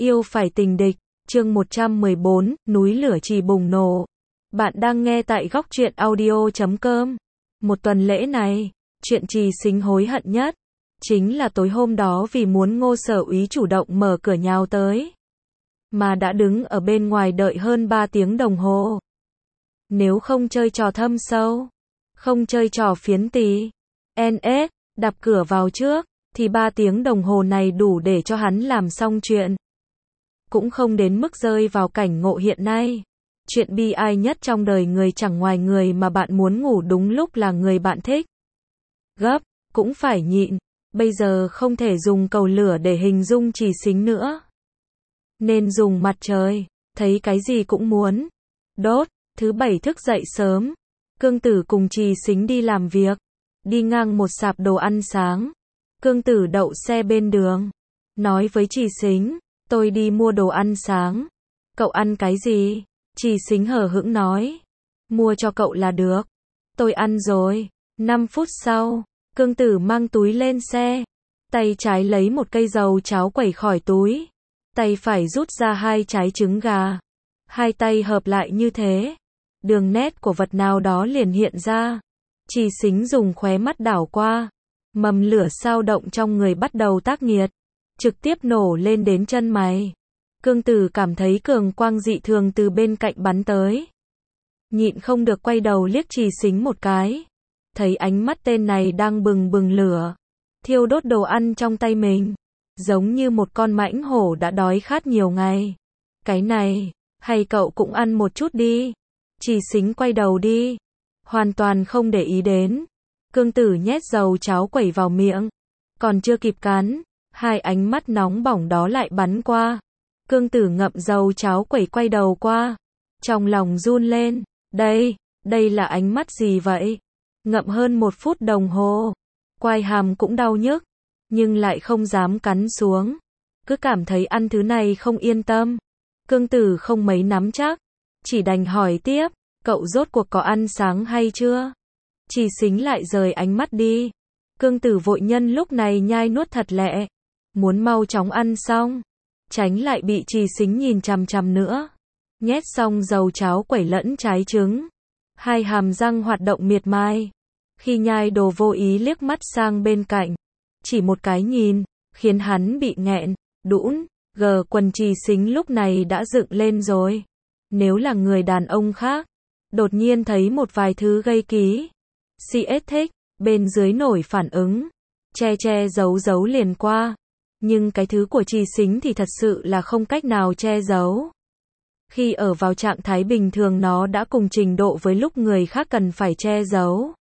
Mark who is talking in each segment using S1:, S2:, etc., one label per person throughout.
S1: Yêu phải tình địch, chương 114, núi lửa chỉ bùng nổ. Bạn đang nghe tại góc truyện audio.com. Một tuần lễ này, chuyện Trì Xính hối hận nhất chính là tối hôm đó vì muốn Ngô Sở Úy chủ động mở cửa nhào tới, mà đã đứng ở bên ngoài đợi hơn 3 tiếng đồng hồ. Nếu không chơi trò thâm sâu, không chơi trò phiến tý, NS, đạp cửa vào trước, thì 3 tiếng đồng hồ này đủ để cho hắn làm xong chuyện. Cũng không đến mức rơi vào cảnh ngộ hiện nay. Chuyện bi ai nhất trong đời người chẳng ngoài người mà bạn muốn ngủ đúng lúc là người bạn thích. Gấp, cũng phải nhịn. Bây giờ không thể dùng cầu lửa để hình dung Trì Xính nữa. Nên dùng mặt trời, thấy cái gì cũng muốn. Đốt, thứ bảy thức dậy sớm. Cương Tử cùng Trì Xính đi làm việc. Đi ngang một sạp đồ ăn sáng. Cương Tử đậu xe bên đường. Nói với Trì Xính, tôi đi mua đồ ăn sáng. Cậu ăn cái gì? Trì Xính hờ hững nói. Mua cho cậu là được. Tôi ăn rồi. 5 phút sau, Cương Tử mang túi lên xe. Tay trái lấy một cây dầu cháo quẩy khỏi túi. Tay phải rút ra 2 trái trứng gà. Hai tay hợp lại như thế. Đường nét của vật nào đó liền hiện ra. Trì Xính dùng khóe mắt đảo qua. Mầm lửa sao động trong người bắt đầu tác nghiệt. Trực tiếp nổ lên đến chân mày. Cương Tử cảm thấy cường quang dị thường từ bên cạnh bắn tới. Nhịn không được quay đầu liếc Trì Xính một cái. Thấy ánh mắt tên này đang bừng bừng lửa. Thiêu đốt đồ ăn trong tay mình. Giống như một con mãnh hổ đã đói khát nhiều ngày. Cái này, hay cậu cũng ăn một chút đi. Trì Xính quay đầu đi. Hoàn toàn không để ý đến. Cương Tử nhét dầu cháo quẩy vào miệng. Còn chưa kịp cắn, hai ánh mắt nóng bỏng đó lại bắn qua. Cương Tử ngậm dầu cháo quẩy quay đầu qua. Trong lòng run lên. Đây là ánh mắt gì vậy? Ngậm hơn 1 phút đồng hồ. Quai hàm cũng đau nhức. Nhưng lại không dám cắn xuống. Cứ cảm thấy ăn thứ này không yên tâm. Cương Tử không mấy nắm chắc. Chỉ đành hỏi tiếp. Cậu rốt cuộc có ăn sáng hay chưa? Trì Xính lại rời ánh mắt đi. Cương Tử vội nhân lúc này nhai nuốt thật lẹ. Muốn mau chóng ăn xong. Tránh lại bị Trì Xính nhìn chằm chằm nữa. Nhét xong dầu cháo quẩy lẫn trái trứng. Hai hàm răng hoạt động miệt mai. Khi nhai đồ vô ý liếc mắt sang bên cạnh. Chỉ một cái nhìn, khiến hắn bị nghẹn, đũn, quần Trì Xính lúc này đã dựng lên rồi. Nếu là người đàn ông khác, đột nhiên thấy một vài thứ gây ký. CS thích, bên dưới nổi phản ứng. Che giấu liền qua. Nhưng cái thứ của Trì Xính thì thật sự là không cách nào che giấu. Khi ở vào trạng thái bình thường nó đã cùng trình độ với lúc người khác cần phải che giấu.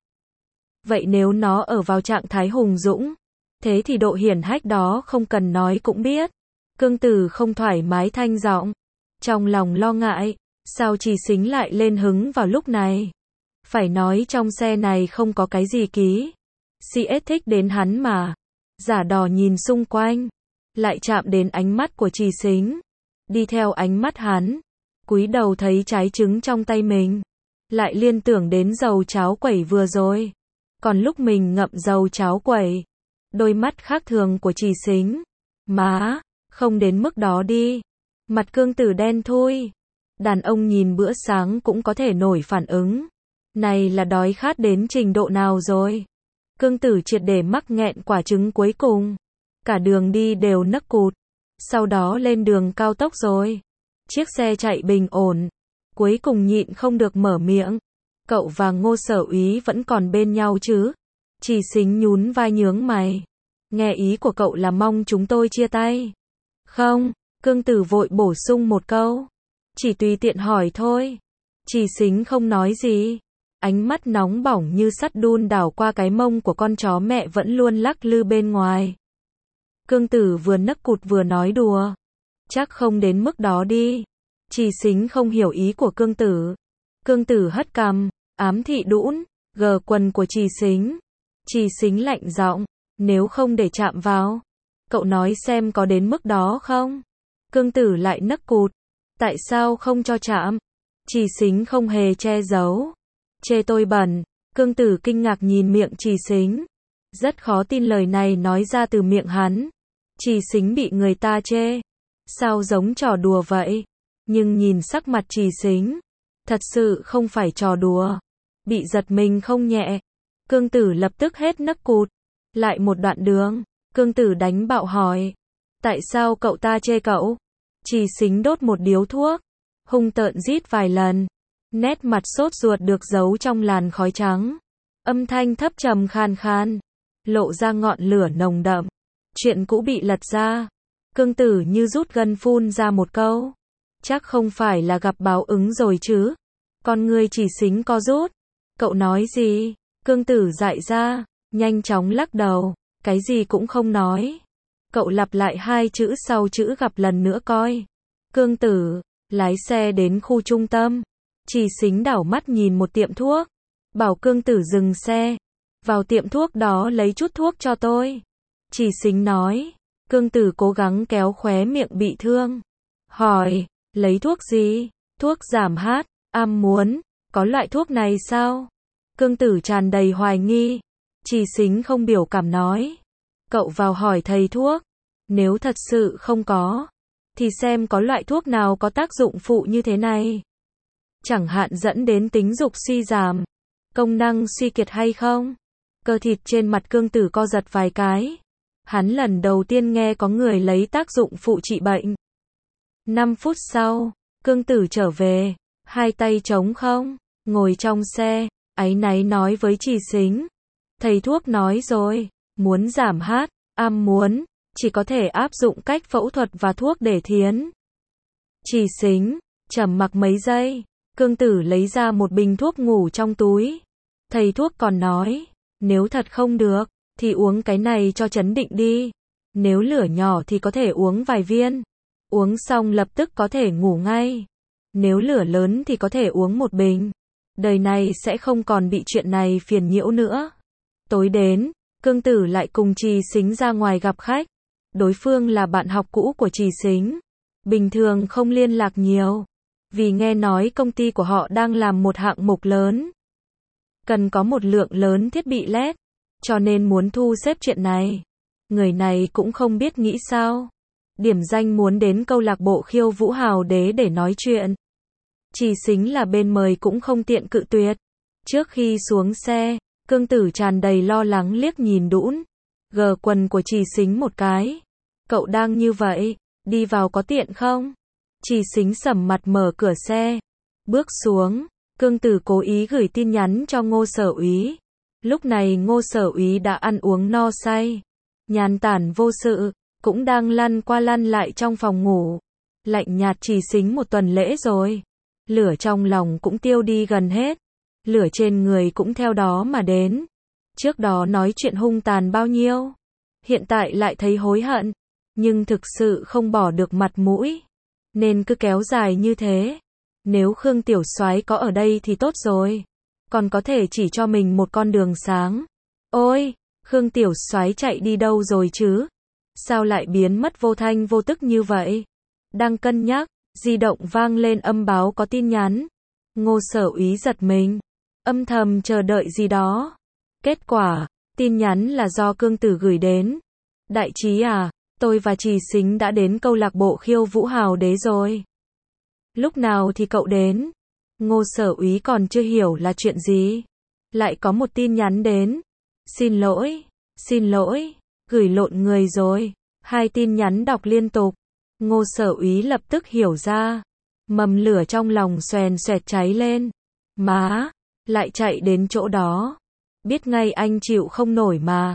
S1: Vậy nếu nó ở vào trạng thái hùng dũng, thế thì độ hiển hách đó không cần nói cũng biết. Cương Tử không thoải mái thanh giọng. Trong lòng lo ngại, sao Trì Xính lại lên hứng vào lúc này? Phải nói trong xe này không có cái gì ký. CS thích đến hắn mà. Giả đò nhìn xung quanh. Lại chạm đến ánh mắt của Trì Xính. Đi theo ánh mắt hắn. Cúi đầu thấy trái trứng trong tay mình. Lại liên tưởng đến dầu cháo quẩy vừa rồi. Còn lúc mình ngậm dầu cháo quẩy. Đôi mắt khác thường của Trì Xính. Má, không đến mức đó đi. Mặt Cương Tử đen thui. Đàn ông nhìn bữa sáng cũng có thể nổi phản ứng. Này là đói khát đến trình độ nào rồi? Cương Tử triệt để mắc nghẹn quả trứng cuối cùng. Cả đường đi đều nấc cụt. Sau đó lên đường cao tốc rồi. Chiếc xe chạy bình ổn. Cuối cùng nhịn không được mở miệng. Cậu và Ngô Sở Úy vẫn còn bên nhau chứ? Trì Xính nhún vai nhướng mày. Nghe ý của cậu là mong chúng tôi chia tay. Không, Cương Tử vội bổ sung một câu. Chỉ tùy tiện hỏi thôi. Trì Xính không nói gì. Ánh mắt nóng bỏng như sắt đun đảo qua cái mông của con chó mẹ vẫn luôn lắc lư bên ngoài. Cương Tử vừa nấc cụt vừa nói đùa. Chắc không đến mức đó đi. Trì Xính không hiểu ý của Cương Tử. Cương Tử hất cằm, ám thị đũn, quần của Trì Xính. Trì Xính lạnh giọng, nếu không để chạm vào. Cậu nói xem có đến mức đó không? Cương Tử lại nấc cụt. Tại sao không cho chạm? Trì Xính không hề che giấu. Chê tôi bẩn. Cương Tử kinh ngạc nhìn miệng Trì Xính. Rất khó tin lời này nói ra từ miệng hắn. Trì Xính bị người ta chê. Sao giống trò đùa vậy? Nhưng nhìn sắc mặt Trì Xính, thật sự không phải trò đùa. Bị giật mình không nhẹ. Cương Tử lập tức hết nấc cụt. Lại một đoạn đường, Cương Tử đánh bạo hỏi. Tại sao cậu ta chê cậu? Trì Xính đốt một điếu thuốc, hung tợn rít vài lần. Nét mặt sốt ruột được giấu trong làn khói trắng. Âm thanh thấp trầm khan khan, lộ ra ngọn lửa nồng đậm. Chuyện cũ bị lật ra. Cương Tử như rút gân phun ra một câu. Chắc không phải là gặp báo ứng rồi chứ? Con ngươi Trì Xính co rút. Cậu nói gì? Cương Tử dại ra, nhanh chóng lắc đầu. Cái gì cũng không nói. Cậu lặp lại hai chữ sau chữ gặp lần nữa coi. Cương Tử, lái xe đến khu trung tâm. Trì Xính đảo mắt nhìn một tiệm thuốc. Bảo Cương Tử dừng xe. Vào tiệm thuốc đó lấy chút thuốc cho tôi. Trì Xính nói. Cương Tử cố gắng kéo khóe miệng bị thương. Hỏi, lấy thuốc gì? Thuốc giảm hát, muốn, có loại thuốc này sao? Cương Tử tràn đầy hoài nghi. Trì Xính không biểu cảm nói. Cậu vào hỏi thầy thuốc. Nếu thật sự không có, thì xem có loại thuốc nào có tác dụng phụ như thế này. Chẳng hạn dẫn đến tính dục suy giảm, công năng suy kiệt hay không? Cơ thịt trên mặt Cương Tử co giật vài cái. Hắn lần đầu tiên nghe có người lấy tác dụng phụ trị bệnh. 5 phút sau, Cương Tử trở về, hai tay trống không, ngồi trong xe, áy náy nói với Trì Xính. Thầy thuốc nói rồi, muốn giảm hát, muốn, chỉ có thể áp dụng cách phẫu thuật và thuốc để thiến. Trì Xính trầm mặc mấy giây. Cương Tử lấy ra một bình thuốc ngủ trong túi. Thầy thuốc còn nói, nếu thật không được, thì uống cái này cho trấn định đi. Nếu lửa nhỏ thì có thể uống vài viên. Uống xong lập tức có thể ngủ ngay. Nếu lửa lớn thì có thể uống một bình. Đời này sẽ không còn bị chuyện này phiền nhiễu nữa. Tối đến, Cương Tử lại cùng Trì Xính ra ngoài gặp khách. Đối phương là bạn học cũ của Trì Xính. Bình thường không liên lạc nhiều. Vì nghe nói công ty của họ đang làm một hạng mục lớn. Cần có một lượng lớn thiết bị LED. Cho nên muốn thu xếp chuyện này. Người này cũng không biết nghĩ sao. Điểm danh muốn đến câu lạc bộ khiêu vũ Hào Đế để nói chuyện. Trì Xính là bên mời cũng không tiện cự tuyệt. Trước khi xuống xe, Cương Tử tràn đầy lo lắng liếc nhìn đũn gờ quần của Trì Xính một cái. Cậu đang như vậy, đi vào có tiện không? Trì Xính sầm mặt mở cửa xe. Bước xuống, Cương Tử cố ý gửi tin nhắn cho Ngô Sở Úy. Lúc này Ngô Sở Úy đã ăn uống no say, nhàn tản vô sự, cũng đang lăn qua lăn lại trong phòng ngủ. Lạnh nhạt Trì Xính một tuần lễ rồi. Lửa trong lòng cũng tiêu đi gần hết. Lửa trên người cũng theo đó mà đến. Trước đó nói chuyện hung tàn bao nhiêu. Hiện tại lại thấy hối hận. Nhưng thực sự không bỏ được mặt mũi. Nên cứ kéo dài như thế. Nếu Khương Tiểu Soái có ở đây thì tốt rồi. Còn có thể chỉ cho mình một con đường sáng. Ôi, Khương Tiểu Soái chạy đi đâu rồi chứ? Sao lại biến mất vô thanh vô tức như vậy? Đang cân nhắc, di động vang lên âm báo có tin nhắn. Ngô Sở Úy giật mình, âm thầm chờ đợi gì đó. Kết quả, tin nhắn là do Cương Tử gửi đến. Đại trí à, tôi và Trì Xính đã đến câu lạc bộ khiêu vũ Hào Đế rồi. Lúc nào thì cậu đến? Ngô Sở Úy còn chưa hiểu là chuyện gì. Lại có một tin nhắn đến. Xin lỗi, gửi lộn người rồi. Hai tin nhắn đọc liên tục. Ngô Sở Úy lập tức hiểu ra. Mầm lửa trong lòng xoèn xoẹt cháy lên. Má, lại chạy đến chỗ đó. Biết ngay anh chịu không nổi mà.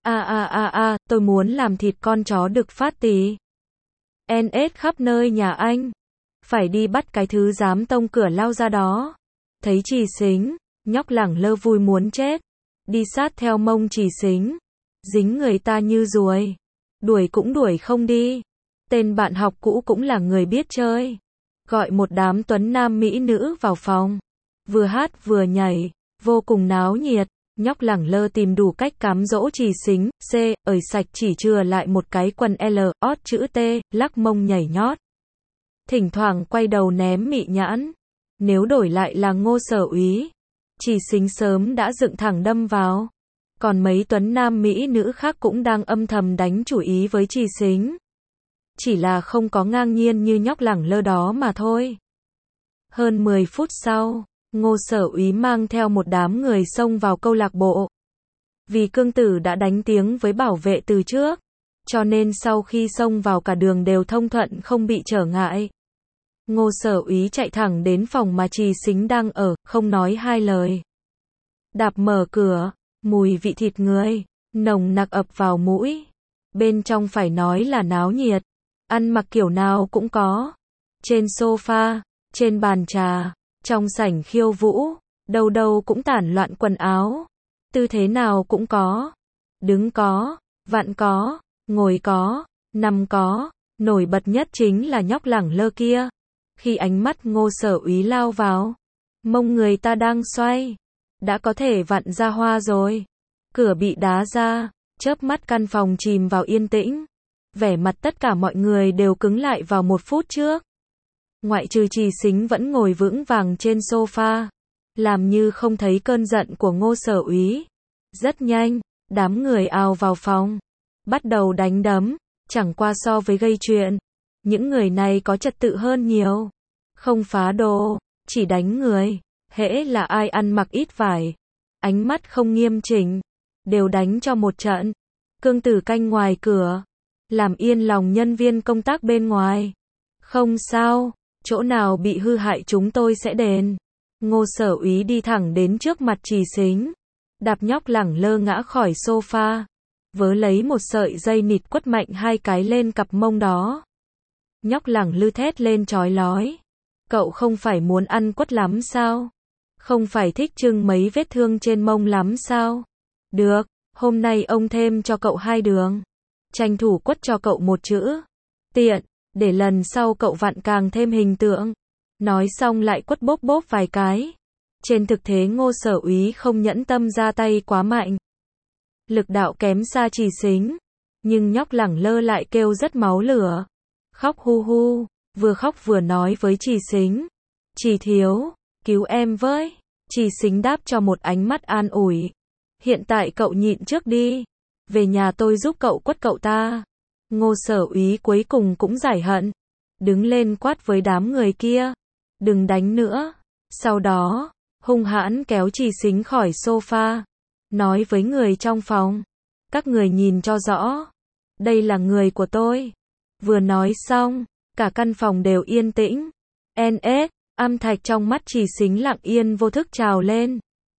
S1: Tôi muốn làm thịt con chó đực phát tì. NS khắp nơi nhà anh. Phải đi bắt cái thứ dám tông cửa lao ra đó. Thấy Trì Xính, nhóc lẳng lơ vui muốn chết. Đi sát theo mông Trì Xính. Dính người ta như ruồi. Đuổi cũng đuổi không đi. Tên bạn học cũ cũng là người biết chơi. Gọi một đám tuấn nam mỹ nữ vào phòng. Vừa hát vừa nhảy. Vô cùng náo nhiệt. Nhóc lẳng lơ tìm đủ cách cám dỗ Trì Xính. Ởi sạch chỉ chừa lại một cái quần L, ót chữ T, lắc mông nhảy nhót. Thỉnh thoảng quay đầu ném mị nhãn. Nếu đổi lại là Ngô Sở Úy, Trì Xính sớm đã dựng thẳng đâm vào. Còn mấy tuấn nam mỹ nữ khác cũng đang âm thầm đánh chủ ý với Trì Xính. chỉ là không có ngang nhiên như nhóc lẳng lơ đó mà thôi. Hơn 10 phút sau, Ngô Sở Úy mang theo một đám người xông vào câu lạc bộ. Vì Cương Tử đã đánh tiếng với bảo vệ từ trước, cho nên sau khi xông vào cả đường đều thông thuận không bị trở ngại. Ngô Sở Úy chạy thẳng đến phòng mà Trì Xính đang ở, không nói hai lời. Đạp mở cửa, mùi vị thịt người nồng nặc ập vào mũi. Bên trong phải nói là náo nhiệt, ăn mặc kiểu nào cũng có. Trên sofa, trên bàn trà, trong sảnh khiêu vũ, đâu đâu cũng tản loạn quần áo. Tư thế nào cũng có. Đứng có, vặn có, ngồi có, nằm có. Nổi bật nhất chính là nhóc lẳng lơ kia. Khi ánh mắt Ngô Sở Úy lao vào, mông người ta đang xoay, đã có thể vặn ra hoa rồi. Cửa bị đá ra, chớp mắt căn phòng chìm vào yên tĩnh. Vẻ mặt tất cả mọi người đều cứng lại vào 1 phút trước. Ngoại trừ Trì Xính vẫn ngồi vững vàng trên sofa, làm như không thấy cơn giận của Ngô Sở Úy. Rất nhanh, đám người ào vào phòng, bắt đầu đánh đấm, chẳng qua so với gây chuyện. Những người này có trật tự hơn nhiều. Không phá đồ, chỉ đánh người. Hễ là ai ăn mặc ít vải, ánh mắt không nghiêm chỉnh, đều đánh cho một trận. Cương Tử canh ngoài cửa, làm yên lòng nhân viên công tác bên ngoài. Không sao, chỗ nào bị hư hại chúng tôi sẽ đền. Ngô Sở Úy đi thẳng đến trước mặt Trì Xính, đạp nhóc lẳng lơ ngã khỏi sofa, vớ lấy một sợi dây nịt quất mạnh 2 cái lên cặp mông đó. Nhóc lẳng lư thét lên chói lói. Cậu không phải muốn ăn quất lắm sao? Không phải thích trưng mấy vết thương trên mông lắm sao? Được, hôm nay ông thêm cho cậu 2 đường. Tranh thủ quất cho cậu 1 chữ. Tiện, để lần sau cậu vặn càng thêm hình tượng. Nói xong lại quất bốp bốp vài cái. Trên thực tế Ngô Sở Úy không nhẫn tâm ra tay quá mạnh. Lực đạo kém xa Trì Xính. Nhưng nhóc lẳng lơ lại kêu rất máu lửa. Khóc hu hu, vừa khóc vừa nói với Trì Xính. Trì thiếu, cứu em với. Trì Xính đáp cho một ánh mắt an ủi. Hiện tại cậu nhịn trước đi. Về nhà tôi giúp cậu quất cậu ta. Ngô Sở Úy cuối cùng cũng giải hận. Đứng lên quát với đám người kia. Đừng đánh nữa. Sau đó, hung hãn kéo Trì Xính khỏi sofa. Nói với người trong phòng. Các người nhìn cho rõ. Đây là người của tôi. Vừa nói xong, cả căn phòng đều yên tĩnh. NS, âm thạch trong mắt Trì Xính lặng yên vô thức trào lên.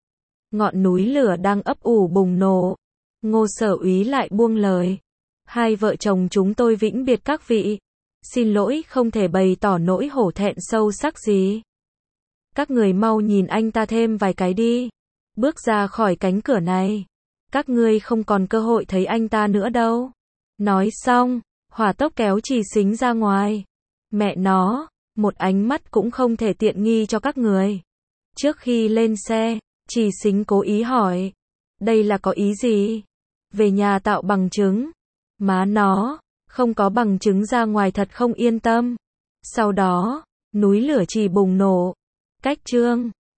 S1: Ngọn núi lửa đang ấp ủ bùng nổ. Ngô Sở Úy lại buông lời. 2 vợ chồng chúng tôi vĩnh biệt các vị. Xin lỗi không thể bày tỏ nỗi hổ thẹn sâu sắc gì. Các người mau nhìn anh ta thêm vài cái đi. Bước ra khỏi cánh cửa này. Các ngươi không còn cơ hội thấy anh ta nữa đâu. Nói xong, hỏa tốc kéo Trì Xính ra ngoài. Mẹ nó, một ánh mắt cũng không thể tiện nghi cho các người. Trước khi lên xe, Trì Xính cố ý hỏi. Đây là có ý gì? Về nhà tạo bằng chứng. Má nó, không có bằng chứng ra ngoài thật không yên tâm. Sau đó, núi lửa chỉ bùng nổ. Cách chương